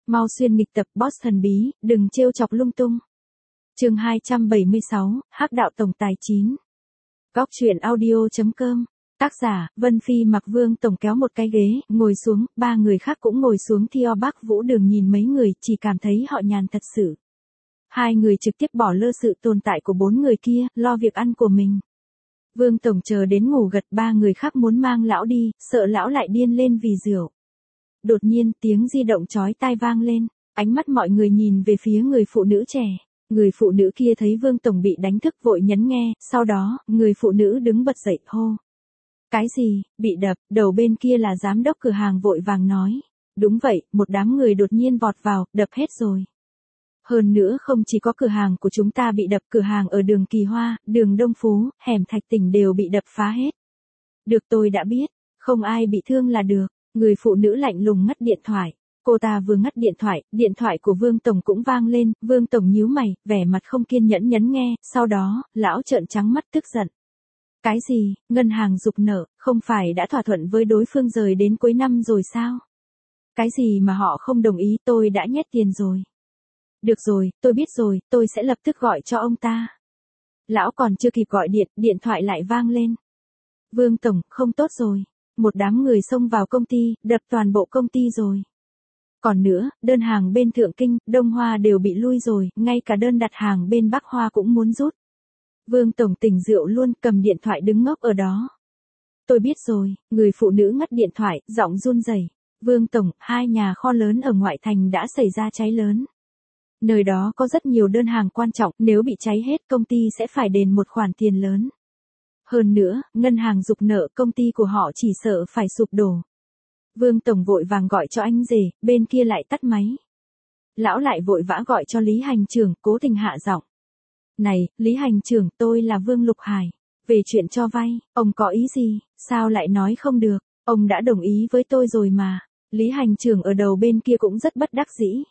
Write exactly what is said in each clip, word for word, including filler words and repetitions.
Mau xuyên nghịch tập boss thần bí, đừng trêu chọc lung tung. Chương hai trăm bảy mươi sáu, Hắc đạo tổng tài chín. Góc truyện audio chấm com. Tác giả, Vân Phi mặc Vương Tổng kéo một cái ghế, ngồi xuống, ba người khác cũng ngồi xuống. Theo Bắc Vũ Đường nhìn mấy người, chỉ cảm thấy họ nhàn thật sự. Hai người trực tiếp bỏ lơ sự tồn tại của bốn người kia, lo việc ăn của mình. Vương Tổng chờ đến ngủ gật, ba người khác muốn mang lão đi, sợ lão lại điên lên vì rượu. Đột nhiên tiếng di động chói tai vang lên, ánh mắt mọi người nhìn về phía người phụ nữ trẻ. Người phụ nữ kia thấy Vương Tổng bị đánh thức vội nhấn nghe, sau đó, người phụ nữ đứng bật dậy hô. Cái gì, bị đập, đầu bên kia là giám đốc cửa hàng vội vàng nói. Đúng vậy, một đám người đột nhiên vọt vào, đập hết rồi. Hơn nữa không chỉ có cửa hàng của chúng ta bị đập, cửa hàng ở đường Kỳ Hoa, đường Đông Phú, hẻm Thạch Tỉnh đều bị đập phá hết. Được, tôi đã biết, không ai bị thương là được. Người phụ nữ lạnh lùng ngắt điện thoại. Cô ta vừa ngắt điện thoại, điện thoại của Vương Tổng cũng vang lên, Vương Tổng nhíu mày, vẻ mặt không kiên nhẫn nhấn nghe, sau đó, lão trợn trắng mắt tức giận. Cái gì, ngân hàng giục nợ, không phải đã thỏa thuận với đối phương rời đến cuối năm rồi sao? Cái gì mà họ không đồng ý, tôi đã nhét tiền rồi. Được rồi, tôi biết rồi, tôi sẽ lập tức gọi cho ông ta. Lão còn chưa kịp gọi điện, điện thoại lại vang lên. Vương Tổng, không tốt rồi. Một đám người xông vào công ty, đập toàn bộ công ty rồi. Còn nữa, đơn hàng bên Thượng Kinh, Đông Hoa đều bị lui rồi, ngay cả đơn đặt hàng bên Bắc Hoa cũng muốn rút. Vương Tổng tỉnh rượu luôn, cầm điện thoại đứng ngốc ở đó. Tôi biết rồi, người phụ nữ ngắt điện thoại, giọng run rẩy. Vương Tổng, hai nhà kho lớn ở ngoại thành đã xảy ra cháy lớn. Nơi đó có rất nhiều đơn hàng quan trọng, nếu bị cháy hết công ty sẽ phải đền một khoản tiền lớn. Hơn nữa, ngân hàng giục nợ công ty của họ chỉ sợ phải sụp đổ. Vương Tổng vội vàng gọi cho anh rể, bên kia lại tắt máy. Lão lại vội vã gọi cho Lý Hành Trưởng, cố tình hạ giọng. Này, Lý Hành Trưởng, tôi là Vương Lục Hải. Về chuyện cho vay, ông có ý gì, sao lại nói không được, ông đã đồng ý với tôi rồi mà. Lý Hành Trưởng ở đầu bên kia cũng rất bất đắc dĩ.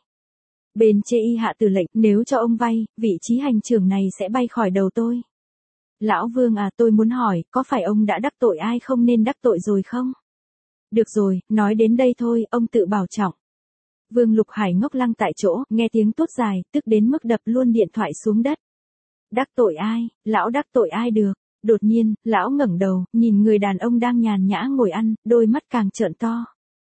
Bên chê y hạ tử lệnh, nếu cho ông vay, vị trí hành trưởng này sẽ bay khỏi đầu tôi. Lão Vương à, tôi muốn hỏi, có phải ông đã đắc tội ai không nên đắc tội rồi không? Được rồi, nói đến đây thôi, ông tự bảo trọng. Vương Lục Hải ngốc lăng tại chỗ, nghe tiếng tốt dài, tức đến mức đập luôn điện thoại xuống đất. Đắc tội ai, lão đắc tội ai được? Đột nhiên, lão ngẩng đầu, nhìn người đàn ông đang nhàn nhã ngồi ăn, đôi mắt càng trợn to.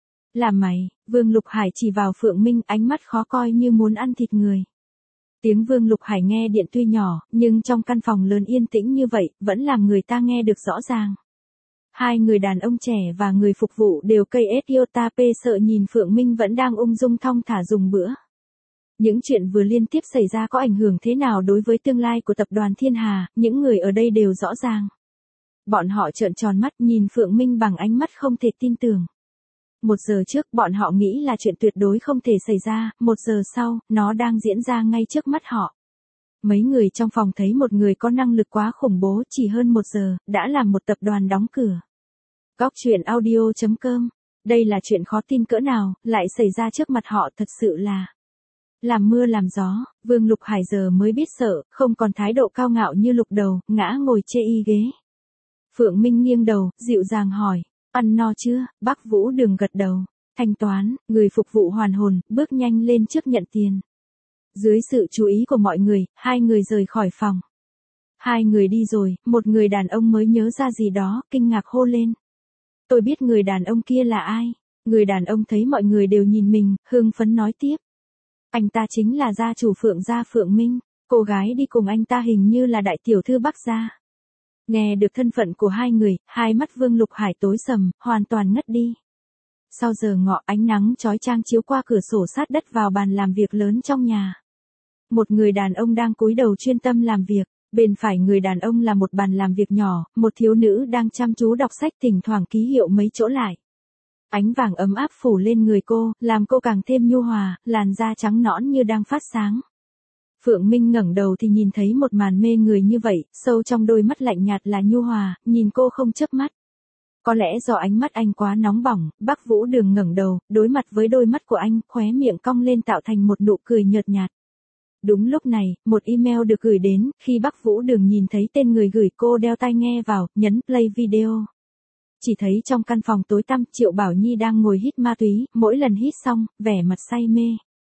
Là mày, Vương Lục Hải chỉ vào Phượng Minh, ánh mắt khó coi như muốn ăn thịt người. Tiếng Vương Lục Hải nghe điện tuy nhỏ, nhưng trong căn phòng lớn yên tĩnh như vậy, vẫn làm người ta nghe được rõ ràng. Hai người đàn ông trẻ và người phục vụ đều cây ét iota p sợ nhìn Phượng Minh vẫn đang ung dung thong thả dùng bữa. Những chuyện vừa liên tiếp xảy ra có ảnh hưởng thế nào đối với tương lai của tập đoàn Thiên Hà, những người ở đây đều rõ ràng. Bọn họ trợn tròn mắt nhìn Phượng Minh bằng ánh mắt không thể tin tưởng. Một giờ trước bọn họ nghĩ là chuyện tuyệt đối không thể xảy ra, một giờ sau, nó đang diễn ra ngay trước mắt họ. Mấy người trong phòng thấy một người có năng lực quá khủng bố, chỉ hơn một giờ, đã làm một tập đoàn đóng cửa. Góc truyện audio chấm com. Đây là chuyện khó tin cỡ nào, lại xảy ra trước mặt họ, thật sự là làm mưa làm gió. Vương Lục Hải giờ mới biết sợ, không còn thái độ cao ngạo như lúc đầu, ngã ngồi chê y ghế. Phượng Minh nghiêng đầu, dịu dàng hỏi. Ăn no chưa? Bắc Vũ Đường gật đầu. Thanh toán, người phục vụ hoàn hồn, bước nhanh lên trước nhận tiền. Dưới sự chú ý của mọi người, hai người rời khỏi phòng. Hai người đi rồi, một người đàn ông mới nhớ ra gì đó, kinh ngạc hô lên. Tôi biết người đàn ông kia là ai. Người đàn ông thấy mọi người đều nhìn mình, hưng phấn nói tiếp. Anh ta chính là gia chủ Phượng gia Phượng Minh. Cô gái đi cùng anh ta hình như là đại tiểu thư Bắc gia. Nghe được thân phận của hai người, hai mắt Vương Lục Hải tối sầm, hoàn toàn ngất đi. Sau giờ ngọ, ánh nắng chói chang chiếu qua cửa sổ sát đất vào bàn làm việc lớn trong nhà. Một người đàn ông đang cúi đầu chuyên tâm làm việc, bên phải người đàn ông là một bàn làm việc nhỏ, một thiếu nữ đang chăm chú đọc sách, thỉnh thoảng ký hiệu mấy chỗ lại. Ánh vàng ấm áp phủ lên người cô, làm cô càng thêm nhu hòa, làn da trắng nõn như đang phát sáng. Phượng Minh ngẩng đầu thì nhìn thấy một màn mê người như vậy, sâu trong đôi mắt lạnh nhạt là nhu hòa, nhìn cô không chớp mắt. Có lẽ do ánh mắt anh quá nóng bỏng, Bắc Vũ Đường ngẩng đầu, đối mặt với đôi mắt của anh, khóe miệng cong lên tạo thành một nụ cười nhợt nhạt. Đúng lúc này, một email được gửi đến, khi Bắc Vũ Đường nhìn thấy tên người gửi cô đeo tai nghe vào, nhấn play video. Chỉ thấy trong căn phòng tối tăm, Triệu Bảo Nhi đang ngồi hít ma túy, mỗi lần hít xong, vẻ mặt say mê.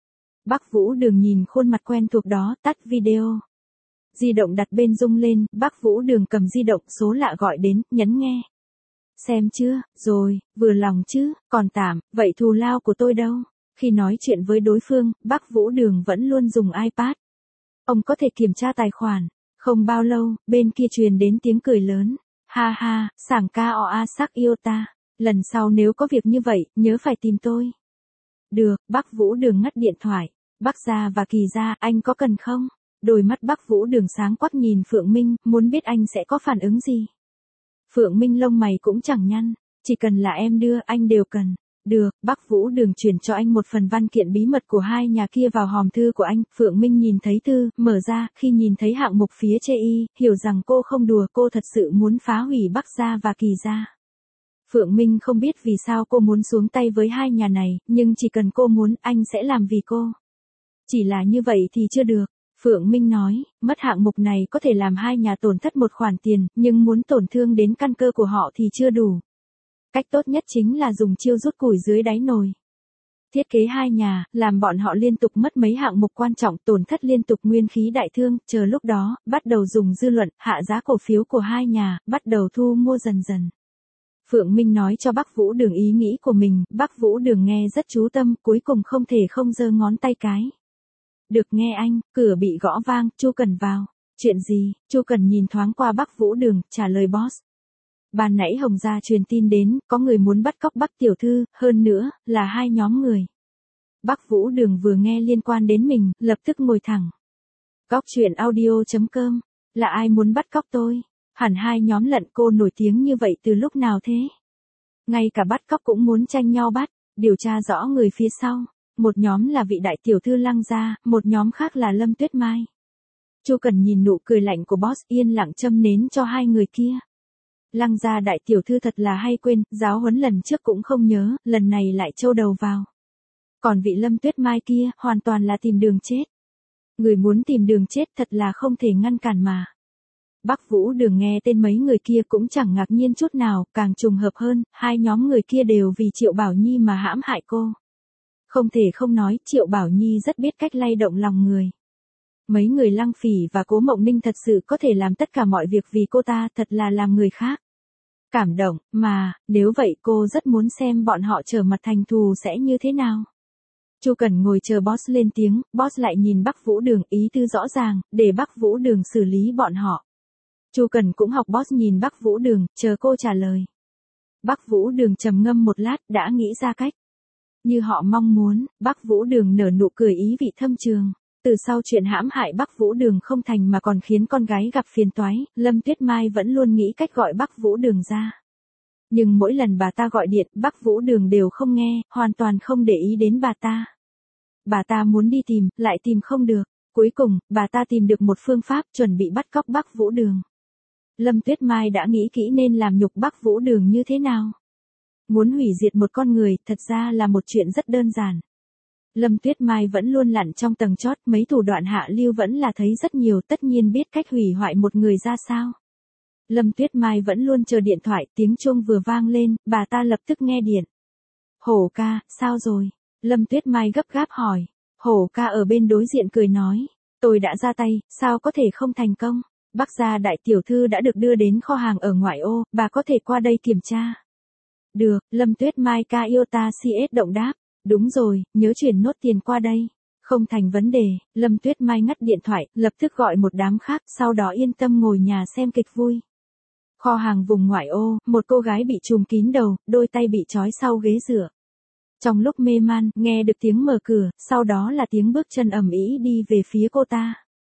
Bắc Vũ Đường nhìn khuôn mặt quen thuộc đó, tắt video. Di động đặt bên rung lên, Bắc Vũ Đường cầm di động, số lạ gọi đến, nhấn nghe. Xem chưa, rồi, vừa lòng chứ, còn tạm, vậy thù lao của tôi đâu? Khi nói chuyện với đối phương, Bắc Vũ Đường vẫn luôn dùng iPad. Ông có thể kiểm tra tài khoản. Không bao lâu, bên kia truyền đến tiếng cười lớn. Ha ha, sảng ca o a sắc yêu ta. Lần sau nếu có việc như vậy, nhớ phải tìm tôi. Được, Bắc Vũ Đường ngắt điện thoại. Bắc Gia và Kỳ Gia, anh có cần không? Đôi mắt Bắc Vũ Đường sáng quắc nhìn Phượng Minh, muốn biết anh sẽ có phản ứng gì. Phượng Minh lông mày cũng chẳng nhăn. Chỉ cần là em đưa, anh đều cần. Được, Bắc Vũ Đường chuyển cho anh một phần văn kiện bí mật của hai nhà kia vào hòm thư của anh. Phượng Minh nhìn thấy thư, mở ra, khi nhìn thấy hạng mục phía chê y, hiểu rằng cô không đùa, cô thật sự muốn phá hủy Bắc Gia và Kỳ Gia. Phượng Minh không biết vì sao cô muốn xuống tay với hai nhà này, nhưng chỉ cần cô muốn, anh sẽ làm vì cô. Chỉ là như vậy thì chưa được. Phượng Minh nói, mất hạng mục này có thể làm hai nhà tổn thất một khoản tiền, nhưng muốn tổn thương đến căn cơ của họ thì chưa đủ. Cách tốt nhất chính là dùng chiêu rút củi dưới đáy nồi. Thiết kế hai nhà, làm bọn họ liên tục mất mấy hạng mục quan trọng, tổn thất liên tục, nguyên khí đại thương, chờ lúc đó, bắt đầu dùng dư luận, hạ giá cổ phiếu của hai nhà, bắt đầu thu mua dần dần. Phượng Minh nói cho Bắc Vũ Đường ý nghĩ của mình, Bắc Vũ Đường nghe rất chú tâm, cuối cùng không thể không giơ ngón tay cái. Được nghe anh, cửa bị gõ vang, Chu Cần vào. Chuyện gì? Chu Cần nhìn thoáng qua Bắc Vũ Đường, trả lời boss. Ban nãy Hồng Gia truyền tin đến, có người muốn bắt cóc Bắc tiểu thư, hơn nữa, là hai nhóm người. Bắc Vũ Đường vừa nghe liên quan đến mình, lập tức ngồi thẳng. Góc truyện audio chấm com, là ai muốn bắt cóc tôi? Hẳn hai nhóm lận, cô nổi tiếng như vậy từ lúc nào thế? Ngay cả bắt cóc cũng muốn tranh nhau bắt, điều tra rõ người phía sau. Một nhóm là vị đại tiểu thư Lăng Gia, một nhóm khác là Lâm Tuyết Mai. Chu Cần nhìn nụ cười lạnh của boss, yên lặng châm nến cho hai người kia. Lăng Gia đại tiểu thư thật là hay quên, giáo huấn lần trước cũng không nhớ, lần này lại trâu đầu vào. Còn vị Lâm Tuyết Mai kia, hoàn toàn là tìm đường chết. Người muốn tìm đường chết thật là không thể ngăn cản mà. Bắc Vũ Đường nghe tên mấy người kia cũng chẳng ngạc nhiên chút nào, càng trùng hợp hơn, hai nhóm người kia đều vì Triệu Bảo Nhi mà hãm hại cô. Không thể không nói, Triệu Bảo Nhi rất biết cách lay động lòng người. Mấy người Lăng Phỉ và Cố Mộng Ninh thật sự có thể làm tất cả mọi việc vì cô ta, thật là làm người khác cảm động, mà, nếu vậy cô rất muốn xem bọn họ trở mặt thành thù sẽ như thế nào. Chu Cần ngồi chờ boss lên tiếng, boss lại nhìn Bắc Vũ Đường, ý tư rõ ràng, để Bắc Vũ Đường xử lý bọn họ. Chu Cần cũng học boss nhìn Bắc Vũ Đường, chờ cô trả lời. Bắc Vũ Đường trầm ngâm một lát, đã nghĩ ra cách. Như họ mong muốn, Bắc Vũ Đường nở nụ cười ý vị thâm trường. Từ sau chuyện hãm hại Bắc Vũ Đường không thành mà còn khiến con gái gặp phiền toái, Lâm Tuyết Mai vẫn luôn nghĩ cách gọi Bắc Vũ Đường ra. Nhưng mỗi lần bà ta gọi điện, Bắc Vũ Đường đều không nghe, hoàn toàn không để ý đến bà ta. Bà ta muốn đi tìm, lại tìm không được. Cuối cùng, bà ta tìm được một phương pháp, chuẩn bị bắt cóc Bắc Vũ Đường. Lâm Tuyết Mai đã nghĩ kỹ nên làm nhục Bắc Vũ Đường như thế nào. Muốn hủy diệt một con người, thật ra là một chuyện rất đơn giản. Lâm Tuyết Mai vẫn luôn lặn trong tầng chót, mấy thủ đoạn hạ lưu vẫn là thấy rất nhiều, tất nhiên biết cách hủy hoại một người ra sao. Lâm Tuyết Mai vẫn luôn chờ điện thoại, tiếng chuông vừa vang lên, bà ta lập tức nghe điện. Hổ ca, sao rồi? Lâm Tuyết Mai gấp gáp hỏi. Hổ ca ở bên đối diện cười nói, tôi đã ra tay, sao có thể không thành công? Bắc Gia đại tiểu thư đã được đưa đến kho hàng ở ngoại ô, bà có thể qua đây kiểm tra. Được, Lâm Tuyết Mai ca yêu ta xê ét động đáp. Đúng rồi, nhớ chuyển nốt tiền qua đây. Không thành vấn đề, Lâm Tuyết Mai ngắt điện thoại, lập tức gọi một đám khác, sau đó yên tâm ngồi nhà xem kịch vui. Kho hàng vùng ngoại ô, một cô gái bị trùm kín đầu, đôi tay bị trói sau ghế dựa. Trong lúc mê man, nghe được tiếng mở cửa, sau đó là tiếng bước chân ầm ĩ đi về phía cô ta.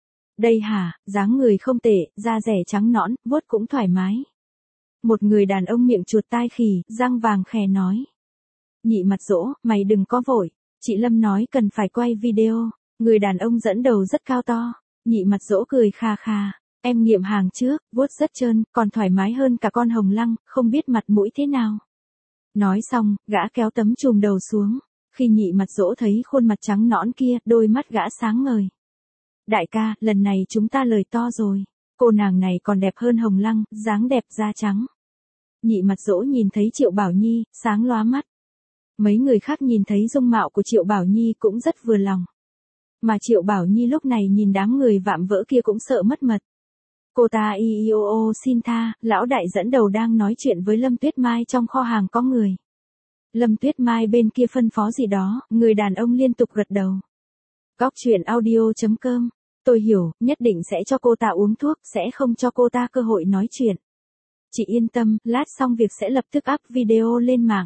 Đây hả, dáng người không tệ, da rẻ trắng nõn, vuốt cũng thoải mái. Một người đàn ông miệng chuột tai khỉ, răng vàng khè nói. Nhị Mặt Dỗ, mày đừng có vội. Chị Lâm nói cần phải quay video. Người đàn ông dẫn đầu rất cao to. Nhị Mặt Dỗ cười kha kha. Em nghiệm hàng trước, vuốt rất trơn, còn thoải mái hơn cả con hồng lăng, không biết mặt mũi thế nào. Nói xong, gã kéo tấm chùm đầu xuống. Khi Nhị Mặt Dỗ thấy khuôn mặt trắng nõn kia, đôi mắt gã sáng ngời. Đại ca, lần này chúng ta lời to rồi. Cô nàng này còn đẹp hơn hồng lăng, dáng đẹp da trắng. Nhị Mặt Dỗ nhìn thấy Triệu Bảo Nhi, sáng lóa mắt. Mấy người khác nhìn thấy dung mạo của Triệu Bảo Nhi cũng rất vừa lòng. Mà Triệu Bảo Nhi lúc này nhìn đám người vạm vỡ kia cũng sợ mất mật. Cô ta y y ô ô xin tha, lão đại dẫn đầu đang nói chuyện với Lâm Tuyết Mai trong kho hàng có người. Lâm Tuyết Mai bên kia phân phó gì đó, người đàn ông liên tục gật đầu. Góc truyện audio.com, tôi hiểu, nhất định sẽ cho cô ta uống thuốc, sẽ không cho cô ta cơ hội nói chuyện. Chị yên tâm, lát xong việc sẽ lập tức up video lên mạng.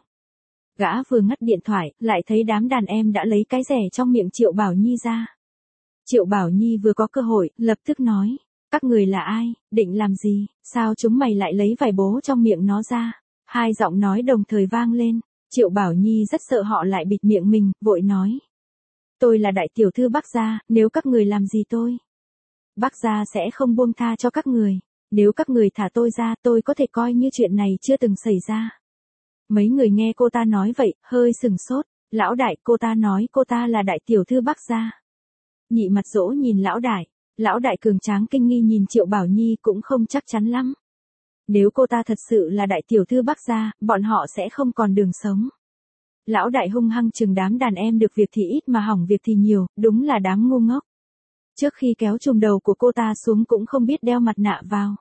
Gã vừa ngắt điện thoại, lại thấy đám đàn em đã lấy cái rẻ trong miệng Triệu Bảo Nhi ra. Triệu Bảo Nhi vừa có cơ hội, lập tức nói, các người là ai, định làm gì, sao chúng mày lại lấy vài bố trong miệng nó ra. Hai giọng nói đồng thời vang lên, Triệu Bảo Nhi rất sợ họ lại bịt miệng mình, vội nói. Tôi là đại tiểu thư Bắc gia, nếu các người làm gì tôi, Bắc gia sẽ không buông tha cho các người. Nếu các người thả tôi ra, tôi có thể coi như chuyện này chưa từng xảy ra. Mấy người nghe cô ta nói vậy, hơi sừng sốt. Lão đại, cô ta nói cô ta là đại tiểu thư Bắc gia. Nhị Mặt Dỗ nhìn lão đại. Lão đại cường tráng kinh nghi nhìn Triệu Bảo Nhi cũng không chắc chắn lắm. Nếu cô ta thật sự là đại tiểu thư Bắc gia, bọn họ sẽ không còn đường sống. Lão đại hung hăng chừng đám đàn em được việc thì ít mà hỏng việc thì nhiều, đúng là đám ngu ngốc. Trước khi kéo chùm đầu của cô ta xuống cũng không biết đeo mặt nạ vào.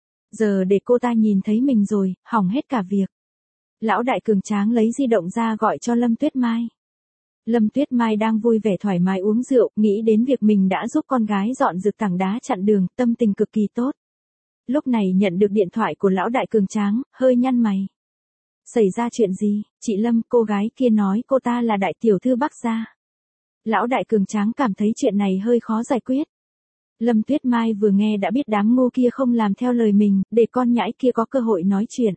Giờ để cô ta nhìn thấy mình rồi, hỏng hết cả việc. Lão đại cường tráng lấy di động ra gọi cho Lâm Tuyết Mai. Lâm Tuyết Mai đang vui vẻ thoải mái uống rượu, nghĩ đến việc mình đã giúp con gái dọn dược tảng đá chặn đường, tâm tình cực kỳ tốt. Lúc này nhận được điện thoại của lão đại cường tráng, hơi nhăn mày. Xảy ra chuyện gì, chị Lâm, cô gái kia nói cô ta là đại tiểu thư Bắc gia. Lão đại cường tráng cảm thấy chuyện này hơi khó giải quyết. Lâm Tuyết Mai vừa nghe đã biết đám ngu kia không làm theo lời mình, để con nhãi kia có cơ hội nói chuyện.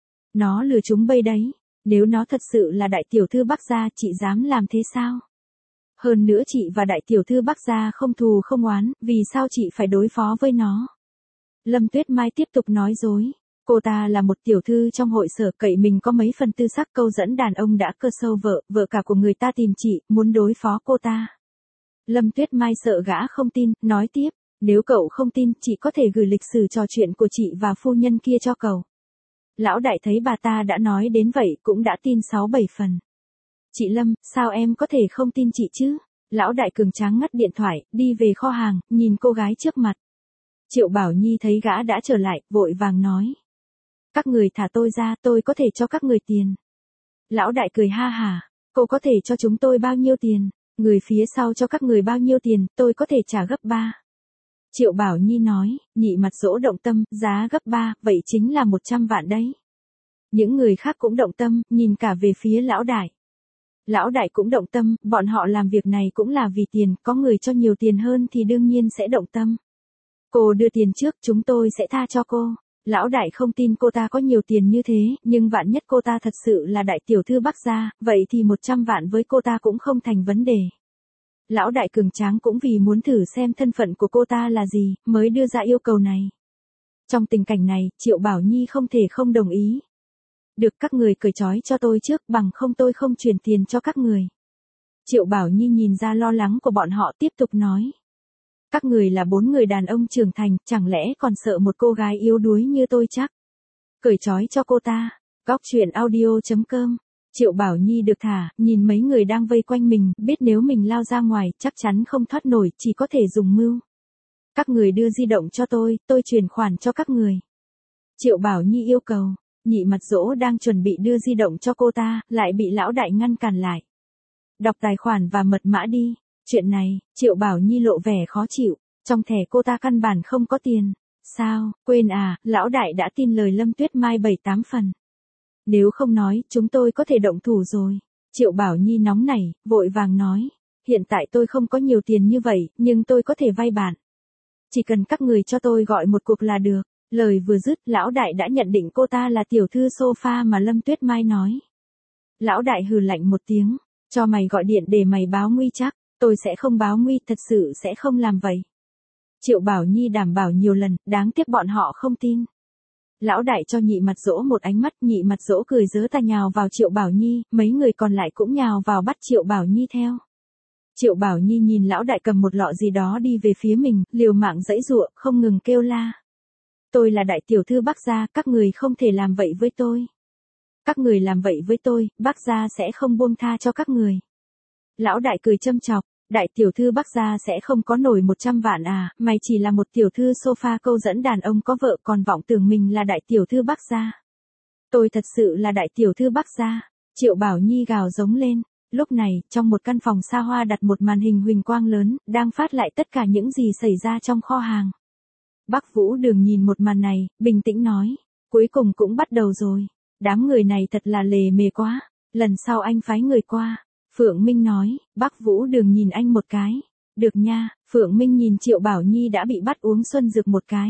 Nó lừa chúng bây đấy, nếu nó thật sự là đại tiểu thư Bắc gia, chị dám làm thế sao? Hơn nữa chị và đại tiểu thư Bắc gia không thù không oán, vì sao chị phải đối phó với nó? Lâm Tuyết Mai tiếp tục nói dối. Cô ta là một tiểu thư trong hội sở, cậy mình có mấy phần tư sắc câu dẫn đàn ông đã cơ sâu vợ, vợ cả của người ta tìm chị, muốn đối phó cô ta. Lâm Tuyết Mai sợ gã không tin, nói tiếp, nếu cậu không tin, chị có thể gửi lịch sử trò chuyện của chị và phu nhân kia cho cậu. Lão đại thấy bà ta đã nói đến vậy cũng đã tin sáu bảy phần. Chị Lâm, sao em có thể không tin chị chứ? Lão đại cường tráng ngắt điện thoại, đi về kho hàng, nhìn cô gái trước mặt. Triệu Bảo Nhi thấy gã đã trở lại, vội vàng nói. Các người thả tôi ra, tôi có thể cho các người tiền. Lão đại cười ha hả, cô có thể cho chúng tôi bao nhiêu tiền? Người phía sau cho các người bao nhiêu tiền, tôi có thể trả gấp ba. Triệu Bảo Nhi nói, Nhị Mặt Dỗ động tâm, giá gấp ba, vậy chính là một trăm vạn đấy. Những người khác cũng động tâm, nhìn cả về phía lão đại. Lão đại cũng động tâm, bọn họ làm việc này cũng là vì tiền, có người cho nhiều tiền hơn thì đương nhiên sẽ động tâm. Cô đưa tiền trước, chúng tôi sẽ tha cho cô. Lão đại không tin cô ta có nhiều tiền như thế, nhưng vạn nhất cô ta thật sự là đại tiểu thư Bắc gia, vậy thì một trăm vạn với cô ta cũng không thành vấn đề. Lão đại cường tráng cũng vì muốn thử xem thân phận của cô ta là gì, mới đưa ra yêu cầu này. Trong tình cảnh này, Triệu Bảo Nhi không thể không đồng ý. Được, các người cởi trói cho tôi trước, bằng không tôi không truyền tiền cho các người. Triệu Bảo Nhi nhìn ra lo lắng của bọn họ, tiếp tục nói. Các người là bốn người đàn ông trưởng thành, chẳng lẽ còn sợ một cô gái yếu đuối như tôi chắc? Cởi trói cho cô ta. Góc truyện audio.com. Triệu Bảo Nhi được thả, nhìn mấy người đang vây quanh mình, biết nếu mình lao ra ngoài, chắc chắn không thoát nổi, chỉ có thể dùng mưu. Các người đưa di động cho tôi, tôi chuyển khoản cho các người. Triệu Bảo Nhi yêu cầu. Nhị Mặt Dỗ đang chuẩn bị đưa di động cho cô ta, lại bị lão đại ngăn cản lại. Đọc tài khoản và mật mã đi. Chuyện này, Triệu Bảo Nhi lộ vẻ khó chịu, trong thẻ cô ta căn bản không có tiền. Sao, quên à, lão đại đã tin lời Lâm Tuyết Mai bảy tám phần. Nếu không nói, chúng tôi có thể động thủ rồi. Triệu Bảo Nhi nóng nảy, vội vàng nói. Hiện tại tôi không có nhiều tiền như vậy, nhưng tôi có thể vay bạn. Chỉ cần các người cho tôi gọi một cuộc là được. Lời vừa dứt, lão đại đã nhận định cô ta là tiểu thư sofa mà Lâm Tuyết Mai nói. Lão đại hừ lạnh một tiếng, cho mày gọi điện để mày báo nguy chắc. Tôi sẽ không báo nguy, thật sự sẽ không làm vậy. Triệu Bảo Nhi đảm bảo nhiều lần, đáng tiếc bọn họ không tin. Lão đại cho Nhị Mặt Dỗ một ánh mắt, Nhị Mặt Dỗ cười giớ ta nhào vào Triệu Bảo Nhi, mấy người còn lại cũng nhào vào bắt Triệu Bảo Nhi theo. Triệu Bảo Nhi nhìn lão đại cầm một lọ gì đó đi về phía mình, liều mạng giãy giụa, không ngừng kêu la. Tôi là đại tiểu thư Bắc gia, các người không thể làm vậy với tôi. Các người làm vậy với tôi, Bắc gia sẽ không buông tha cho các người. Lão đại cười châm chọc, Đại tiểu thư Bắc gia sẽ không có nổi một trăm vạn à, mày chỉ là một tiểu thư sofa câu dẫn đàn ông có vợ còn vọng tưởng mình là đại tiểu thư Bắc gia. Tôi thật sự là đại tiểu thư Bắc gia. Triệu Bảo Nhi gào giống lên. Lúc này, trong một căn phòng xa hoa đặt một màn hình huỳnh quang lớn, đang phát lại tất cả những gì xảy ra trong kho hàng. Bắc Vũ Đường nhìn một màn này, bình tĩnh nói. Cuối cùng cũng bắt đầu rồi. Đám người này thật là lề mề quá. Lần sau anh phái người qua. Phượng Minh nói. Bắc Vũ Đường nhìn anh một cái. Được nha. Phượng Minh nhìn Triệu Bảo Nhi đã bị bắt uống xuân dược một cái.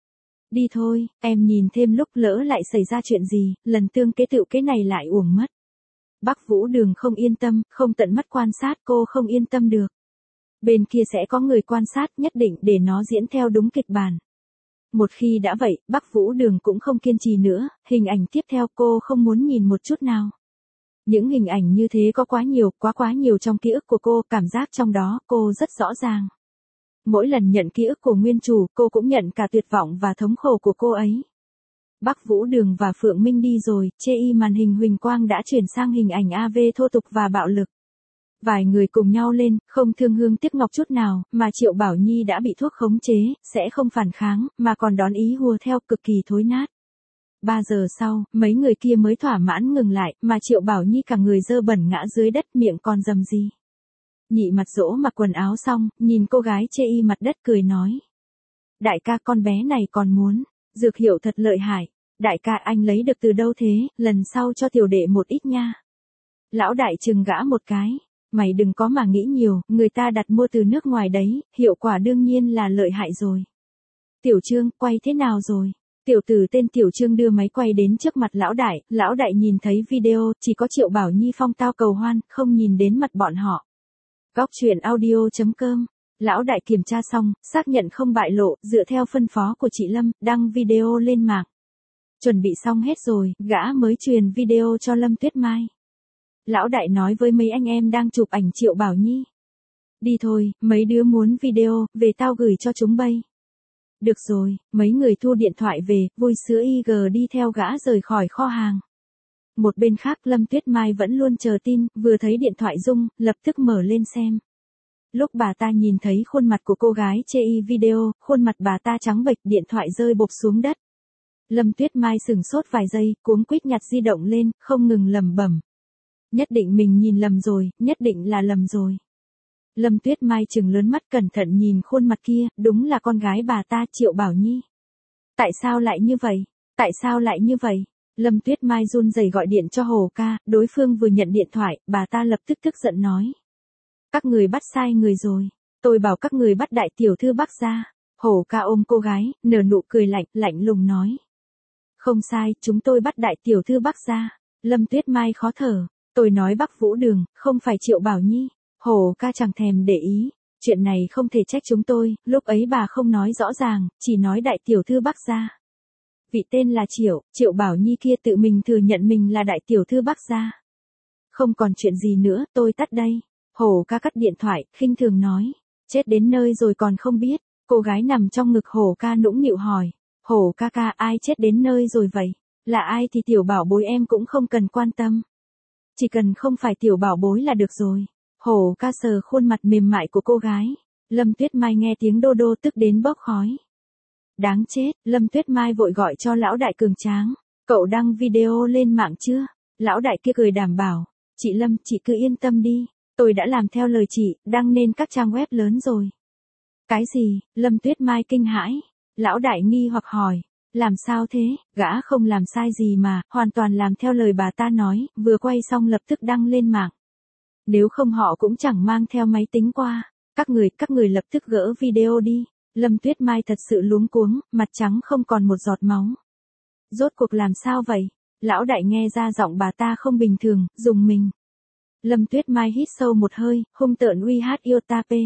Đi thôi, em nhìn thêm lúc lỡ lại xảy ra chuyện gì, lần tương kế tựu kế này lại uổng mất. Bắc Vũ Đường không yên tâm, không tận mắt quan sát cô không yên tâm được. Bên kia sẽ có người quan sát nhất định để nó diễn theo đúng kịch bản. Một khi đã vậy, Bắc Vũ Đường cũng không kiên trì nữa, hình ảnh tiếp theo cô không muốn nhìn một chút nào. Những hình ảnh như thế có quá nhiều, quá quá nhiều trong ký ức của cô, cảm giác trong đó cô rất rõ ràng. Mỗi lần nhận ký ức của nguyên chủ, cô cũng nhận cả tuyệt vọng và thống khổ của cô ấy. Bắc Vũ Đường và Phượng Minh đi rồi, chê y màn hình huỳnh quang đã chuyển sang hình ảnh a vê thô tục và bạo lực. Vài người cùng nhau lên, không thương hương tiếc ngọc chút nào, mà Triệu Bảo Nhi đã bị thuốc khống chế, sẽ không phản kháng, mà còn đón ý hùa theo cực kỳ thối nát. Ba giờ sau, mấy người kia mới thỏa mãn ngừng lại, mà Triệu Bảo Nhi cả người dơ bẩn ngã dưới đất miệng còn rầm gì. Nhị Mặt Dỗ mặc quần áo xong, nhìn cô gái chê y mặt đất cười nói. Đại ca con bé này còn muốn, dược hiệu thật lợi hại. Đại ca anh lấy được từ đâu thế, lần sau cho tiểu đệ một ít nha. Lão đại trừng gã một cái. Mày đừng có mà nghĩ nhiều, người ta đặt mua từ nước ngoài đấy, hiệu quả đương nhiên là lợi hại rồi. Tiểu Trương, quay thế nào rồi? Tiểu tử tên Tiểu Trương đưa máy quay đến trước mặt lão đại, lão đại nhìn thấy video, chỉ có Triệu Bảo Nhi phong tao cầu hoan, không nhìn đến mặt bọn họ. Góc truyện audio chấm com. Lão đại kiểm tra xong, xác nhận không bại lộ, dựa theo phân phó của chị Lâm, đăng video lên mạng. Chuẩn bị xong hết rồi, gã mới truyền video cho Lâm Tuyết Mai. Lão đại nói với mấy anh em đang chụp ảnh Triệu Bảo Nhi. Đi thôi, mấy đứa muốn video, về tao gửi cho chúng bay. Được rồi, mấy người thu điện thoại về, vui sữa i giê đi theo gã rời khỏi kho hàng. Một bên khác Lâm Tuyết Mai vẫn luôn chờ tin, vừa thấy điện thoại rung, lập tức mở lên xem. Lúc bà ta nhìn thấy khuôn mặt của cô gái chê y video, khuôn mặt bà ta trắng bệch, điện thoại rơi bộp xuống đất. Lâm Tuyết Mai sửng sốt vài giây, cuống quýt nhặt di động lên, không ngừng lẩm bẩm. Nhất định mình nhìn lầm rồi, nhất định là lầm rồi. Lâm Tuyết Mai trừng lớn mắt cẩn thận nhìn khuôn mặt kia, đúng là con gái bà ta Triệu Bảo Nhi. Tại sao lại như vậy? Tại sao lại như vậy? Lâm Tuyết Mai run rẩy gọi điện cho Hồ ca, đối phương vừa nhận điện thoại, bà ta lập tức tức giận nói. Các người bắt sai người rồi, tôi bảo các người bắt đại tiểu thư Bắc gia. Hồ ca ôm cô gái, nở nụ cười lạnh, lạnh lùng nói. Không sai, chúng tôi bắt đại tiểu thư Bắc gia. Lâm Tuyết Mai khó thở, tôi nói Bắc Vũ Đường, không phải Triệu Bảo Nhi. Hồ ca chẳng thèm để ý, chuyện này không thể trách chúng tôi, lúc ấy bà không nói rõ ràng, chỉ nói đại tiểu thư Bắc gia. Vị tên là Triệu, Triệu Bảo Nhi kia tự mình thừa nhận mình là đại tiểu thư Bắc gia. Không còn chuyện gì nữa, tôi tắt đây. Hồ ca cắt điện thoại, khinh thường nói. Chết đến nơi rồi còn không biết. Cô gái nằm trong ngực Hồ ca nũng nịu hỏi. Hồ ca ca ai chết đến nơi rồi vậy? Là ai thì tiểu bảo bối em cũng không cần quan tâm. Chỉ cần không phải tiểu bảo bối là được rồi. Hồ ca sờ khuôn mặt mềm mại của cô gái. Lâm Tuyết Mai nghe tiếng đô đô tức đến bốc khói. Đáng chết, Lâm Tuyết Mai vội gọi cho lão đại cường tráng. Cậu đăng video lên mạng chưa? Lão đại kia cười đảm bảo. Chị Lâm, chị cứ yên tâm đi. Tôi đã làm theo lời chị, đăng lên các trang web lớn rồi. Cái gì? Lâm Tuyết Mai kinh hãi. Lão đại nghi hoặc hỏi. Làm sao thế? Gã không làm sai gì mà, hoàn toàn làm theo lời bà ta nói, vừa quay xong lập tức đăng lên mạng. Nếu không họ cũng chẳng mang theo máy tính qua. Các người, các người lập tức gỡ video đi. Lâm Tuyết Mai thật sự luống cuống, mặt trắng không còn một giọt máu. Rốt cuộc làm sao vậy? Lão đại nghe ra giọng bà ta không bình thường, dùng mình. Lâm Tuyết Mai hít sâu một hơi, hung tợn uy hát yêu ta pe.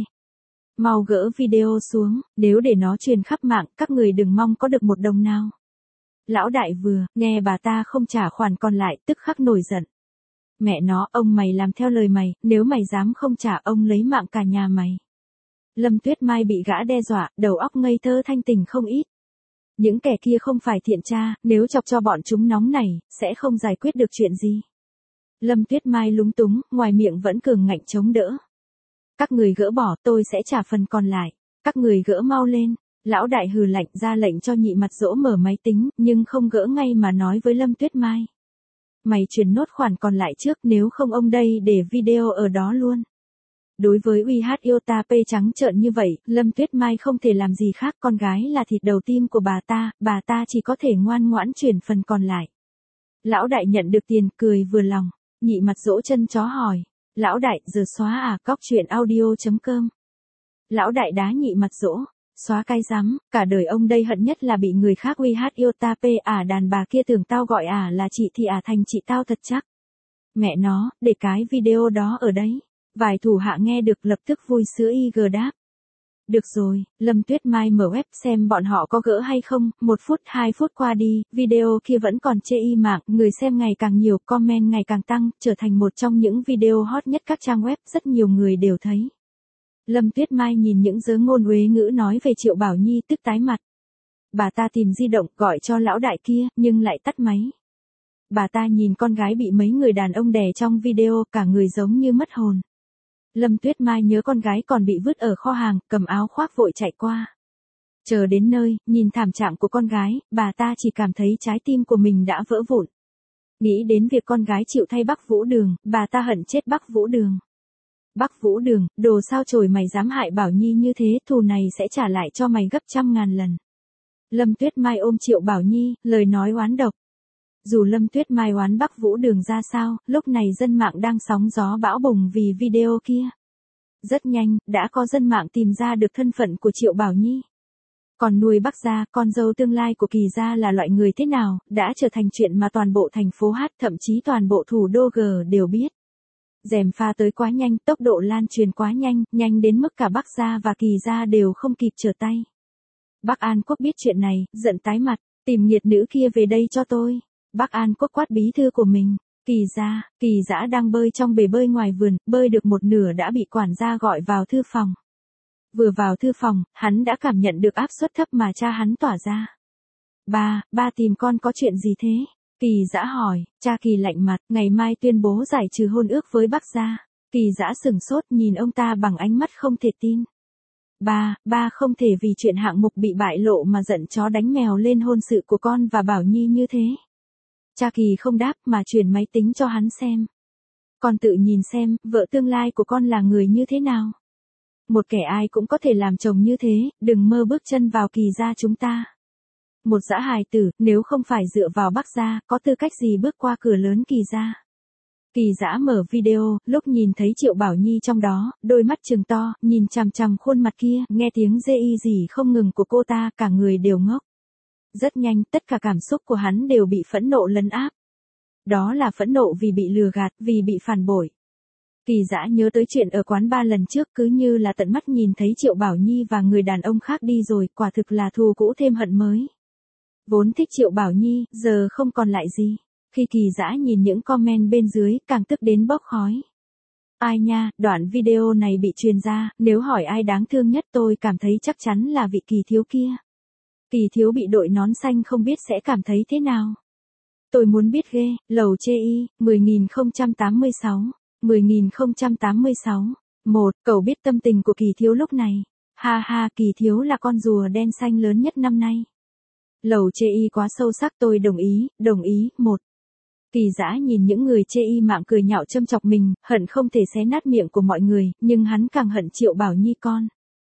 Mau gỡ video xuống, nếu để nó truyền khắp mạng, các người đừng mong có được một đồng nào. Lão đại vừa, nghe bà ta không trả khoản còn lại, tức khắc nổi giận. Mẹ nó, ông mày làm theo lời mày, nếu mày dám không trả ông lấy mạng cả nhà mày. Lâm Tuyết Mai bị gã đe dọa, đầu óc ngây thơ thanh tỉnh không ít. Những kẻ kia không phải thiện tra, nếu chọc cho bọn chúng nóng này, sẽ không giải quyết được chuyện gì. Lâm Tuyết Mai lúng túng, ngoài miệng vẫn cường ngạnh chống đỡ. Các người gỡ bỏ, tôi sẽ trả phần còn lại. Các người gỡ mau lên. Lão đại hừ lạnh ra lệnh cho Nhị Mặt Dỗ mở máy tính, nhưng không gỡ ngay mà nói với Lâm Tuyết Mai. Mày chuyển nốt khoản còn lại trước, nếu không ông đây để video ở đó luôn. Đối với u hát Iota P trắng trợn như vậy, Lâm Tuyết Mai không thể làm gì khác, con gái là thịt đầu tim của bà ta, bà ta chỉ có thể ngoan ngoãn chuyển phần còn lại. Lão đại nhận được tiền, cười vừa lòng. Nhị Mặt Dỗ chân chó hỏi. Lão đại, giờ xóa à, cóc truyện audio.com. Lão đại đá Nhị Mặt Dỗ. Xóa cái rắm, cả đời ông đây hận nhất là bị người khác u hát Iota P à, đàn bà kia tưởng tao gọi à là chị thì à thành chị tao thật chắc. Mẹ nó, để cái video đó ở đấy. Vài thủ hạ nghe được lập tức vui sữa y gờ đáp. Được rồi, Lâm Tuyết Mai mở web xem bọn họ có gỡ hay không, một phút hai phút qua đi, video kia vẫn còn chê y mạng, người xem ngày càng nhiều, comment ngày càng tăng, trở thành một trong những video hot nhất các trang web, rất nhiều người đều thấy. Lâm Tuyết Mai nhìn những dớ ngôn uế ngữ nói về Triệu Bảo Nhi tức tái mặt. Bà ta tìm di động gọi cho lão đại kia, nhưng lại tắt máy. Bà ta nhìn con gái bị mấy người đàn ông đè trong video, cả người giống như mất hồn. Lâm Tuyết Mai nhớ con gái còn bị vứt ở kho hàng, cầm áo khoác vội chạy qua. Chờ đến nơi, nhìn thảm trạng của con gái, bà ta chỉ cảm thấy trái tim của mình đã vỡ vụn. Nghĩ đến việc con gái chịu thay Bắc Vũ Đường, bà ta hận chết Bắc Vũ Đường. Bắc Vũ Đường, đồ sao chổi mày dám hại Bảo Nhi như thế, thù này sẽ trả lại cho mày gấp trăm ngàn lần. Lâm Tuyết Mai ôm Triệu Bảo Nhi, lời nói oán độc. Dù Lâm Tuyết Mai oán Bắc Vũ Đường ra sao, lúc này dân mạng đang sóng gió bão bùng vì video kia. Rất nhanh, đã có dân mạng tìm ra được thân phận của Triệu Bảo Nhi. Còn nuôi Bắc gia, con dâu tương lai của Kỳ gia là loại người thế nào, đã trở thành chuyện mà toàn bộ thành phố Hát, thậm chí toàn bộ thủ đô G đều biết. Gièm pha tới quá nhanh, tốc độ lan truyền quá nhanh, nhanh đến mức cả Bắc gia và Kỳ gia đều không kịp trở tay. Bắc An Quốc biết chuyện này, giận tái mặt, tìm nghiệt nữ kia về đây cho tôi. Bắc An Quốc quát bí thư của mình. Kỳ gia, Kỳ Dã đang bơi trong bể bơi ngoài vườn, bơi được một nửa đã bị quản gia gọi vào thư phòng. Vừa vào thư phòng, hắn đã cảm nhận được áp suất thấp mà cha hắn tỏa ra. Ba, ba tìm con có chuyện gì thế? Kỳ Dã hỏi, cha Kỳ lạnh mặt, ngày mai tuyên bố giải trừ hôn ước với Bắc gia. Kỳ Dã sửng sốt nhìn ông ta bằng ánh mắt không thể tin. Ba, ba không thể vì chuyện hạng mục bị bại lộ mà giận chó đánh mèo lên hôn sự của con và Bảo Nhi như thế. Cha Kỳ không đáp mà chuyển máy tính cho hắn xem. Con tự nhìn xem, vợ tương lai của con là người như thế nào. Một kẻ ai cũng có thể làm chồng như thế, đừng mơ bước chân vào Kỳ gia chúng ta. Một dã hài tử, nếu không phải dựa vào Bắc gia, có tư cách gì bước qua cửa lớn Kỳ gia. Kỳ Dã mở video, lúc nhìn thấy Triệu Bảo Nhi trong đó, đôi mắt trừng to, nhìn chằm chằm khuôn mặt kia, nghe tiếng dê y gì không ngừng của cô ta, cả người đều ngốc. Rất nhanh, tất cả cảm xúc của hắn đều bị phẫn nộ lấn áp. Đó là phẫn nộ vì bị lừa gạt, vì bị phản bội. Kỳ Dã nhớ tới chuyện ở quán ba lần trước, cứ như là tận mắt nhìn thấy Triệu Bảo Nhi và người đàn ông khác đi rồi, quả thực là thù cũ thêm hận mới. Vốn thích Triệu Bảo Nhi, giờ không còn lại gì. Khi Kỳ Dã nhìn những comment bên dưới, càng tức đến bốc khói. Ai nha, đoạn video này bị truyền ra, nếu hỏi ai đáng thương nhất tôi cảm thấy chắc chắn là vị Kỳ thiếu kia. Kỳ thiếu bị đội nón xanh không biết sẽ cảm thấy thế nào. Tôi muốn biết ghê, lầu chê y, mười nghìn không trăm tám mươi sáu, mười nghìn không trăm tám mươi sáu. một. Cậu biết tâm tình của Kỳ thiếu lúc này. Ha ha, Kỳ thiếu là con rùa đen xanh lớn nhất năm nay. Lầu chê y quá sâu sắc, tôi đồng ý, đồng ý. một. Kỳ Dã nhìn những người chê y mạng cười nhạo châm chọc mình, hận không thể xé nát miệng của mọi người, nhưng hắn càng hận Triệu Bảo Nhi con.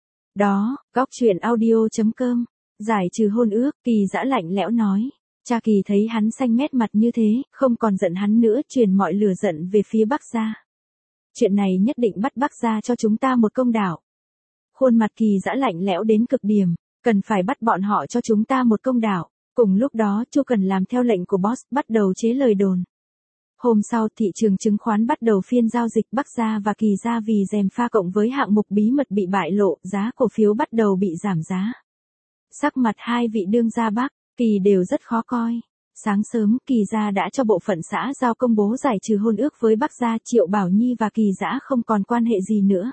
Đó, góc truyện audio.com. Giải trừ hôn ước, Kỳ Dã lạnh lẽo nói. Cha Kỳ thấy hắn xanh mét mặt như thế, không còn giận hắn nữa, truyền mọi lửa giận về phía Bắc gia. Chuyện này nhất định bắt Bắc gia cho chúng ta một công đạo. Khuôn mặt Kỳ Dã lạnh lẽo đến cực điểm, cần phải bắt bọn họ cho chúng ta một công đạo. Cùng lúc đó, Chu Cần làm theo lệnh của boss, bắt đầu chế lời đồn. Hôm sau, thị trường chứng khoán bắt đầu phiên giao dịch, Bắc gia và Kỳ gia vì gièm pha cộng với hạng mục bí mật bị bại lộ, giá cổ phiếu bắt đầu bị giảm giá. Sắc mặt hai vị đương gia Bắc, Kỳ đều rất khó coi. Sáng sớm, Kỳ gia đã cho bộ phận xã giao công bố giải trừ hôn ước với Bắc gia, Triệu Bảo Nhi và Kỳ Dã không còn quan hệ gì nữa.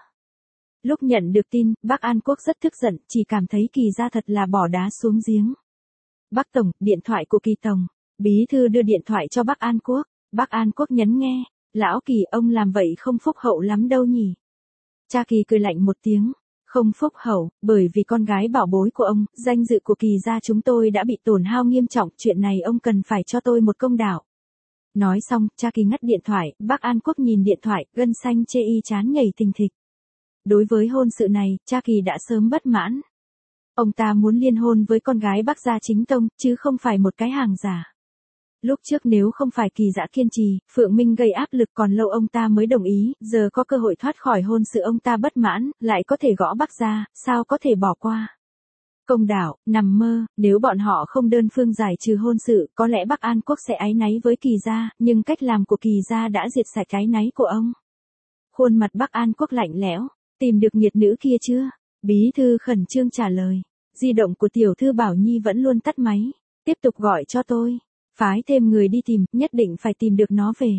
Lúc nhận được tin, Bắc An Quốc rất tức giận, chỉ cảm thấy Kỳ gia thật là bỏ đá xuống giếng. Bắc Tổng, điện thoại của Kỳ Tổng. Bí thư đưa điện thoại cho Bắc An Quốc. Bắc An Quốc nhấn nghe. Lão Kỳ, ông làm vậy không phúc hậu lắm đâu nhỉ. Cha Kỳ cười lạnh một tiếng. Không phúc hậu, bởi vì con gái bảo bối của ông, danh dự của Kỳ gia chúng tôi đã bị tổn hao nghiêm trọng, chuyện này ông cần phải cho tôi một công đạo. Nói xong, cha Kỳ ngắt điện thoại, bác An Quốc nhìn điện thoại, gân xanh chê y chán nhảy thình thịch. Đối với hôn sự này, cha Kỳ đã sớm bất mãn. Ông ta muốn liên hôn với con gái bác gia chính tông, chứ không phải một cái hàng giả. Lúc trước nếu không phải Kỳ Dã kiên trì, Phượng Minh gây áp lực còn lâu ông ta mới đồng ý, giờ có cơ hội thoát khỏi hôn sự ông ta bất mãn, lại có thể gõ bác gia, sao có thể bỏ qua. Công đạo, nằm mơ, nếu bọn họ không đơn phương giải trừ hôn sự, có lẽ Bắc An Quốc sẽ áy náy với Kỳ gia, nhưng cách làm của Kỳ gia đã diệt sạch áy náy của ông. Khuôn mặt Bắc An Quốc lạnh lẽo, tìm được nghiệt nữ kia chưa? Bí thư khẩn trương trả lời. Di động của tiểu thư Bảo Nhi vẫn luôn tắt máy, tiếp tục gọi cho tôi. Phái thêm người đi tìm, nhất định phải tìm được nó về.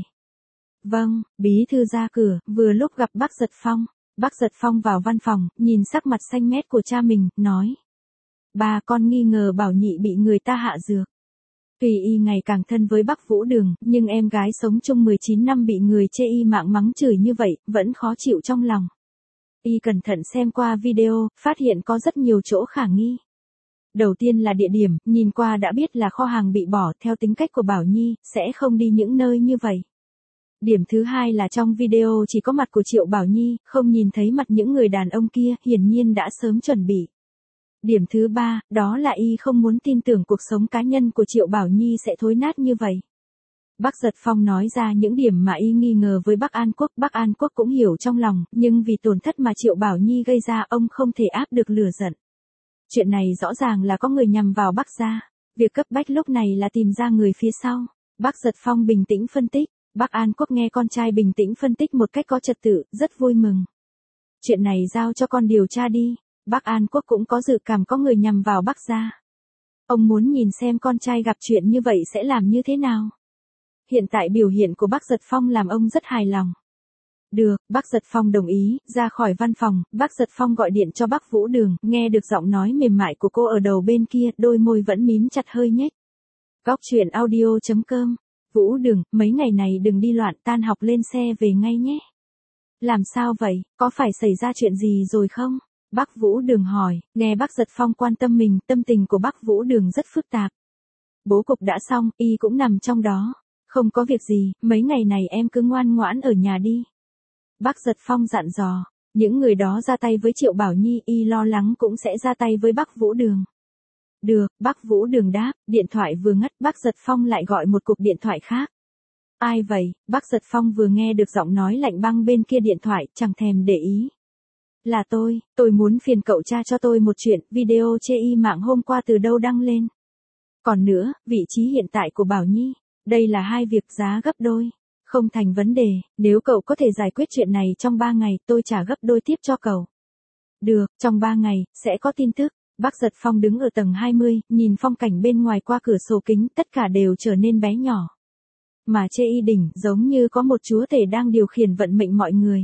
Vâng, bí thư ra cửa, vừa lúc gặp bác Giật Phong. Bác Giật Phong vào văn phòng, nhìn sắc mặt xanh mét của cha mình, nói. Bà con nghi ngờ Bảo Nhị bị người ta hạ dược. Tùy y ngày càng thân với bác Vũ Đường, nhưng em gái sống chung mười chín năm bị người chê y mạng mắng chửi như vậy, vẫn khó chịu trong lòng. Y cẩn thận xem qua video, phát hiện có rất nhiều chỗ khả nghi. Đầu tiên là địa điểm, nhìn qua đã biết là kho hàng bị bỏ, theo tính cách của Bảo Nhi, sẽ không đi những nơi như vậy. Điểm thứ hai là trong video chỉ có mặt của Triệu Bảo Nhi, không nhìn thấy mặt những người đàn ông kia, hiển nhiên đã sớm chuẩn bị. Điểm thứ ba, đó là y không muốn tin tưởng cuộc sống cá nhân của Triệu Bảo Nhi sẽ thối nát như vậy. Bác Giật Phong nói ra những điểm mà y nghi ngờ với Bắc An Quốc, Bắc An Quốc cũng hiểu trong lòng, nhưng vì tổn thất mà Triệu Bảo Nhi gây ra ông không thể áp được lửa giận. Chuyện này rõ ràng là có người nhằm vào Bắc gia, việc cấp bách lúc này là tìm ra người phía sau. Bác Giật Phong bình tĩnh phân tích, Bắc An Quốc nghe con trai bình tĩnh phân tích một cách có trật tự, rất vui mừng. Chuyện này giao cho con điều tra đi, Bắc An Quốc cũng có dự cảm có người nhằm vào Bắc gia. Ông muốn nhìn xem con trai gặp chuyện như vậy sẽ làm như thế nào. Hiện tại biểu hiện của bác Giật Phong làm ông rất hài lòng. Được, bác Giật Phong đồng ý, ra khỏi văn phòng, bác Giật Phong gọi điện cho bác Vũ Đường, nghe được giọng nói mềm mại của cô ở đầu bên kia, đôi môi vẫn mím chặt hơi nhếch. Góc truyện audio chấm com, Vũ Đường, mấy ngày này đừng đi loạn, tan học lên xe về ngay nhé. Làm sao vậy, có phải xảy ra chuyện gì rồi không? Bác Vũ Đường hỏi, nghe bác Giật Phong quan tâm mình, tâm tình của bác Vũ Đường rất phức tạp. Bố cục đã xong, y cũng nằm trong đó. Không có việc gì, mấy ngày này em cứ ngoan ngoãn ở nhà đi. Bác Giật Phong dặn dò, những người đó ra tay với Triệu Bảo Nhi, y lo lắng cũng sẽ ra tay với bác Vũ Đường. Được, bác Vũ Đường đáp, điện thoại vừa ngắt, bác Giật Phong lại gọi một cuộc điện thoại khác. Ai vậy? Bác Giật Phong vừa nghe được giọng nói lạnh băng bên kia điện thoại, chẳng thèm để ý. Là tôi, tôi muốn phiền cậu tra cho tôi một chuyện, video chê y mạng hôm qua từ đâu đăng lên. Còn nữa, vị trí hiện tại của Bảo Nhi, đây là hai việc giá gấp đôi. Không thành vấn đề, nếu cậu có thể giải quyết chuyện này trong ba ngày, tôi trả gấp đôi tiếp cho cậu. Được, trong ba ngày, sẽ có tin tức. Bác Giật Phong đứng ở tầng hai mươi, nhìn phong cảnh bên ngoài qua cửa sổ kính, tất cả đều trở nên bé nhỏ. Mà chê y đỉnh, giống như có một chúa tể đang điều khiển vận mệnh mọi người.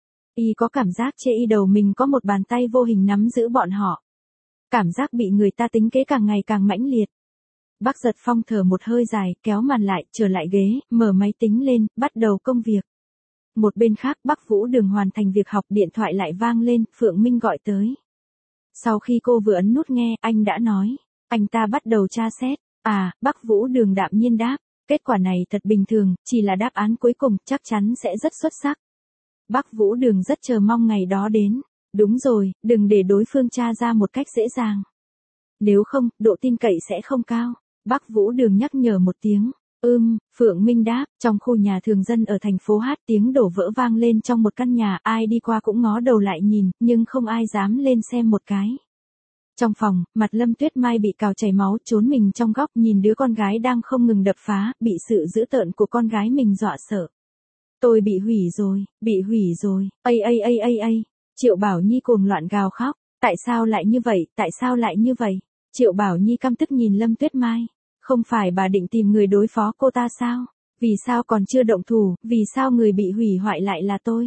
Y có cảm giác chê y đầu mình có một bàn tay vô hình nắm giữ bọn họ. Cảm giác bị người ta tính kế càng ngày càng mãnh liệt. Bác Giật Phong thở một hơi dài, kéo màn lại, trở lại ghế, mở máy tính lên, bắt đầu công việc. Một bên khác, bác Vũ Đường hoàn thành việc học, điện thoại lại vang lên, Phượng Minh gọi tới. Sau khi cô vừa ấn nút nghe, anh đã nói, anh ta bắt đầu tra xét. À, bác Vũ Đường đạm nhiên đáp, kết quả này thật bình thường, chỉ là đáp án cuối cùng, chắc chắn sẽ rất xuất sắc. Bác Vũ Đường rất chờ mong ngày đó đến. Đúng rồi, đừng để đối phương tra ra một cách dễ dàng. Nếu không, độ tin cậy sẽ không cao. Bác Vũ Đường nhắc nhở một tiếng. Ưm, Phượng Minh đáp, trong khu nhà thường dân ở thành phố Hát, tiếng đổ vỡ vang lên trong một căn nhà, ai đi qua cũng ngó đầu lại nhìn, nhưng không ai dám lên xem một cái. Trong phòng, mặt Lâm Tuyết Mai bị cào chảy máu, trốn mình trong góc, nhìn đứa con gái đang không ngừng đập phá, bị sự dữ tợn của con gái mình dọa sợ. Tôi bị hủy rồi, bị hủy rồi, ây ây ây ây ây. Triệu Bảo Nhi cuồng loạn gào khóc, tại sao lại như vậy, tại sao lại như vậy? Triệu Bảo Nhi căm tức nhìn Lâm Tuyết Mai, không phải bà định tìm người đối phó cô ta sao? Vì sao còn chưa động thủ, vì sao người bị hủy hoại lại là tôi?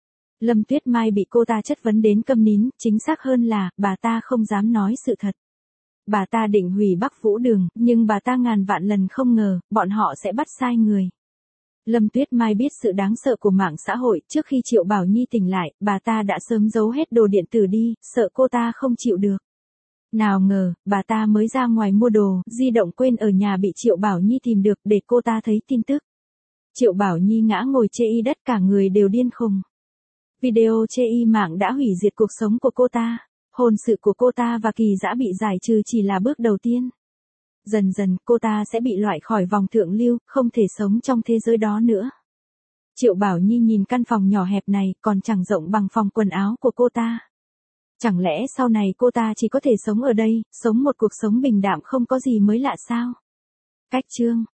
Lâm Tuyết Mai bị cô ta chất vấn đến câm nín, chính xác hơn là, bà ta không dám nói sự thật. Bà ta định hủy Bắc Vũ Đường, nhưng bà ta ngàn vạn lần không ngờ, bọn họ sẽ bắt sai người. Lâm Tuyết Mai biết sự đáng sợ của mạng xã hội, trước khi Triệu Bảo Nhi tỉnh lại, bà ta đã sớm giấu hết đồ điện tử đi, sợ cô ta không chịu được. Nào ngờ, bà ta mới ra ngoài mua đồ, di động quên ở nhà bị Triệu Bảo Nhi tìm được để cô ta thấy tin tức. Triệu Bảo Nhi ngã ngồi chê y đất, cả người đều điên khùng. Video chê y mạng đã hủy diệt cuộc sống của cô ta. Hôn sự của cô ta và Kỳ Dã bị giải trừ chỉ là bước đầu tiên. Dần dần, cô ta sẽ bị loại khỏi vòng thượng lưu, không thể sống trong thế giới đó nữa. Triệu Bảo Nhi nhìn căn phòng nhỏ hẹp này, còn chẳng rộng bằng phòng quần áo của cô ta. Chẳng lẽ sau này cô ta chỉ có thể sống ở đây, sống một cuộc sống bình đạm không có gì mới lạ sao? Cách chương